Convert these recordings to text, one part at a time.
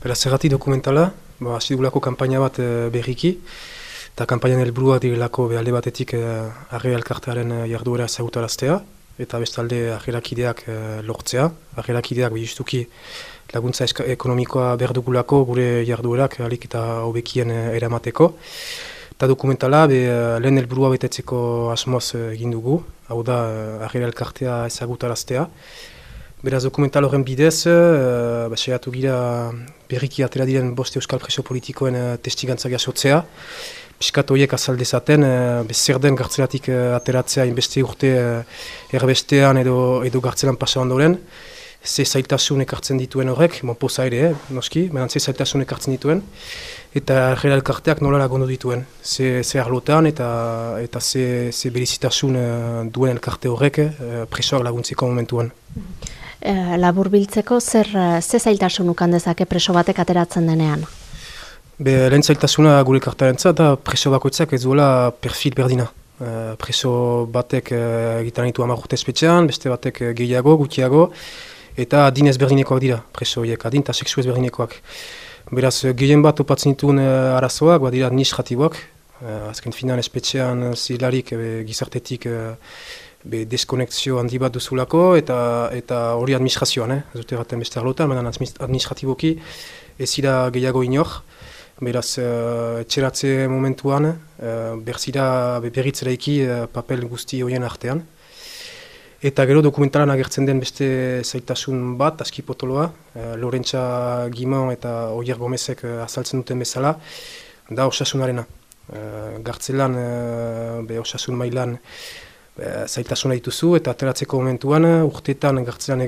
Beraz, zergatik dokumentala, hasi dugulako kanpaina bat berriki, eta kanpainan helburuak direlako alde batetik Arrera elkartearen jarduera ezagutaraztea, eta bestalde arrerakideak lortzea. Arrerakideak justuki laguntza ekonomikoa behar dugulako gure jarduerak ahalik eta hobekien eramateko. Eta dokumentala lehen helburua betetzeko asmoz egin dugu, hau da Arrera elkartea ezagutaraztea. Beraz, dokumental horren bidez, saiatu gira berriki atera diren 5 euskal preso politikoen testigantza jasotzea. Piskat horiek azaldezaten, zer den gartzelatik ateratzea inbeste urte erbestean edo gartzelan pasa ondoren. Ze zailtasun ekartzen dituen horrek, poza ere, noski, baina ze zailtasun ekartzen dituen. Eta Arrera elkarteak nola lagundu dituen. Ze arlotan eta ze berezitasun duen elkarte horrek presoak laguntzeko momentuan. Labur biltzeko, ze zailtasun ukan dezake preso batek ateratzen denean? Lehen zailtasuna gure elkartearentzat da preso bakoitzak ez duela perfil berdina. Preso batek egiten ditu 10 urte espetxean, beste batek gehiago, gutxiago, eta adin ezberdinekoak dira preso horiek, adin eta sexu ezberdinekoak. Beraz, gehien bat topatzen dituen arazoak, dira administratiboak. Azken finan espetxean zilarik gizartetik deskonekzio handi bat duzulako eta hori administrazioan, ez dute gaten beste arlotan, baina administratiboki ez zira gehiago inor. Beraz, etxeratze momentuan, berzira berritzeraiki papel guzti horien artean. Eta gero dokumentalan agertzen den beste zailtasun bat, aski potoloa, Lorentza Gimon eta Oier Gomezek azaltzen duten bezala, da osasunarena. Gartzelan, osasun mailan zailtasuna dituzu eta ateratzeko momentuan urtetan gartzelan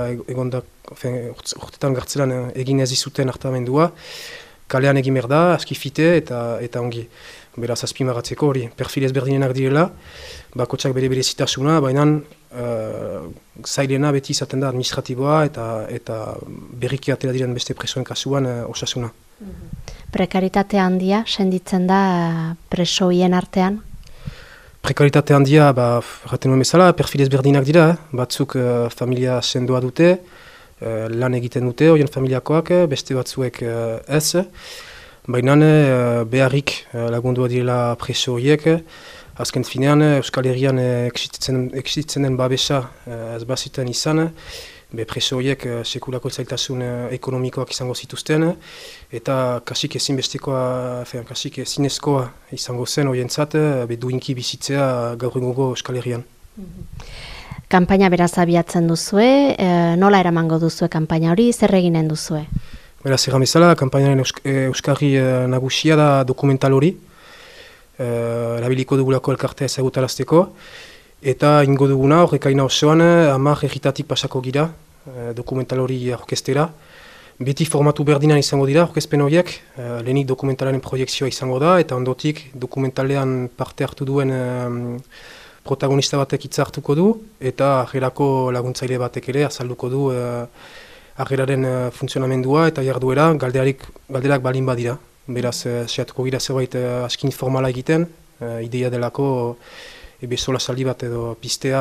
egin ez izuten hartamendua, kalean egin behar da, aski fite eta ongi. Beraz, azpimagatzeko hori, perfil ezberdinenak direla, bakotsak bere berezitasuna, baina zailena beti izaten da administratiboa eta berriki atera diren beste presoen kasuan osasuna. Prekaritate handia senditzen da presoien artean? Prekaritate handia, erraten nuen bezala, perfil ezberdinak dira, batzuk familia sendoa dute, lan egiten dute, horien familiakoak, beste batzuek ez. Baina beharrik lagundua direla preso horiek, azken finean Euskal Herrian existitzen den babesa ez baziten izan, preso horiek sekulako zailtasun ekonomikoak izango zituzten, eta kasik ezinezkoa izango zen horientzat duinki bizitzea gaur egungo Euskal Herrian. Kanpaina beraz abiatzen duzue, nola eramango duzue kanpaina hori, zer eginen duzue? Beraz, erran bezala, kanpainaren euskarri nagusia da dokumental hori, erabiliko dugulako elkartea ezagutarazteko, eta ingo duguna horrekaina osoan 10 erritatik pasako gira dokumental hori orkestera. Beti formatu berdinan izango dira orkestpen horiek, lehenik dokumentalaren proiektzioa izango da, eta ondotik dokumentalean parte hartu duen protagonista batek hitza hartuko du, eta Arrerako laguntzaile batek ere azalduko du Arreraren funtzionamendua eta jarduera galderak balin badira. Beraz, saiatuko gira zerbait askin formala egiten, ideia delako sola saldi bat edo pistea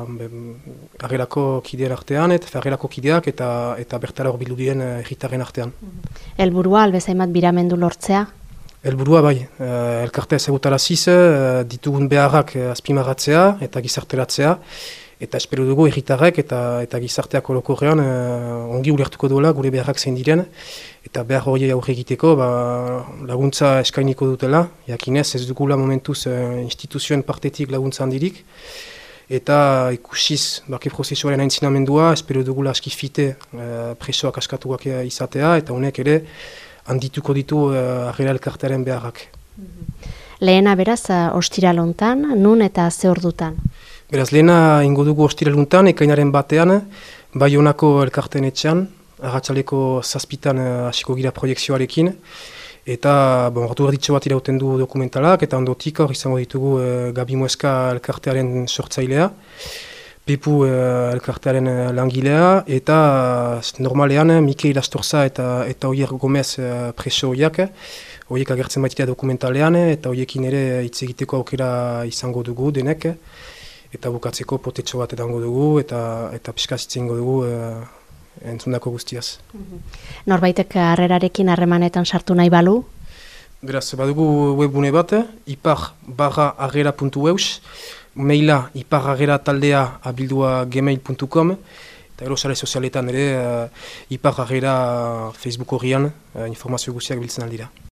Arrerako kideen artean, eta Arrerako kideak eta bertara horbildu diren herritarren artean. Helburua albezaimat biramendu lortzea? Helburua bai, elkartea ezagutaraziz, ditugun beharrak azpimarratzea eta gizarteratzea, eta espero dugu herritarrek eta gizarteak orokorrean ongi ulertuko duela gure beharrak zein diren, eta behar horiei aurre egiteko laguntza eskainiko dutela, jakinez ez dugula momentuz instituzioen partetik laguntza handirik, eta ikusiz bake prozesuaren aintzinamendua, espero dugula aski fite presoak askatuak izatea, eta honek ere handituko ditu Arrera elkartearen beharrak. Lehena beraz, ostiral hontan, nun eta ze ordutan? Beraz, lehena ingo dugu ostiraluntan, ekainaren batean, Baionako elkarteen etxean, arratsaleko 7 hasiko gira proiekzioarekin, eta ordu erditxo bat irauten du dokumentalak, eta ondotik hor izango ditugu Gabi Mueska elkartearen sortzailea, Pepu elkartearen langilea, eta normalean Mikel Astorza eta Oier Gomez preso horiek agertzen baitira dokumentalean, eta horiekin ere hitz egiteko aukera izango dugu denek, eta bukatzeko potetxo bat edango dugu, eta pixka zitzengo dugu entzundako guztiaz. Norbaitek harrerarekin harremanetan sartu nahi balu? Beraz, badugu webgune bat, ipar-agera.eus, maila iparagera@gmail.com, eta gero sare sozialetan ere, Ipar Agera Facebook horrian informazio guztiak biltzen aldira.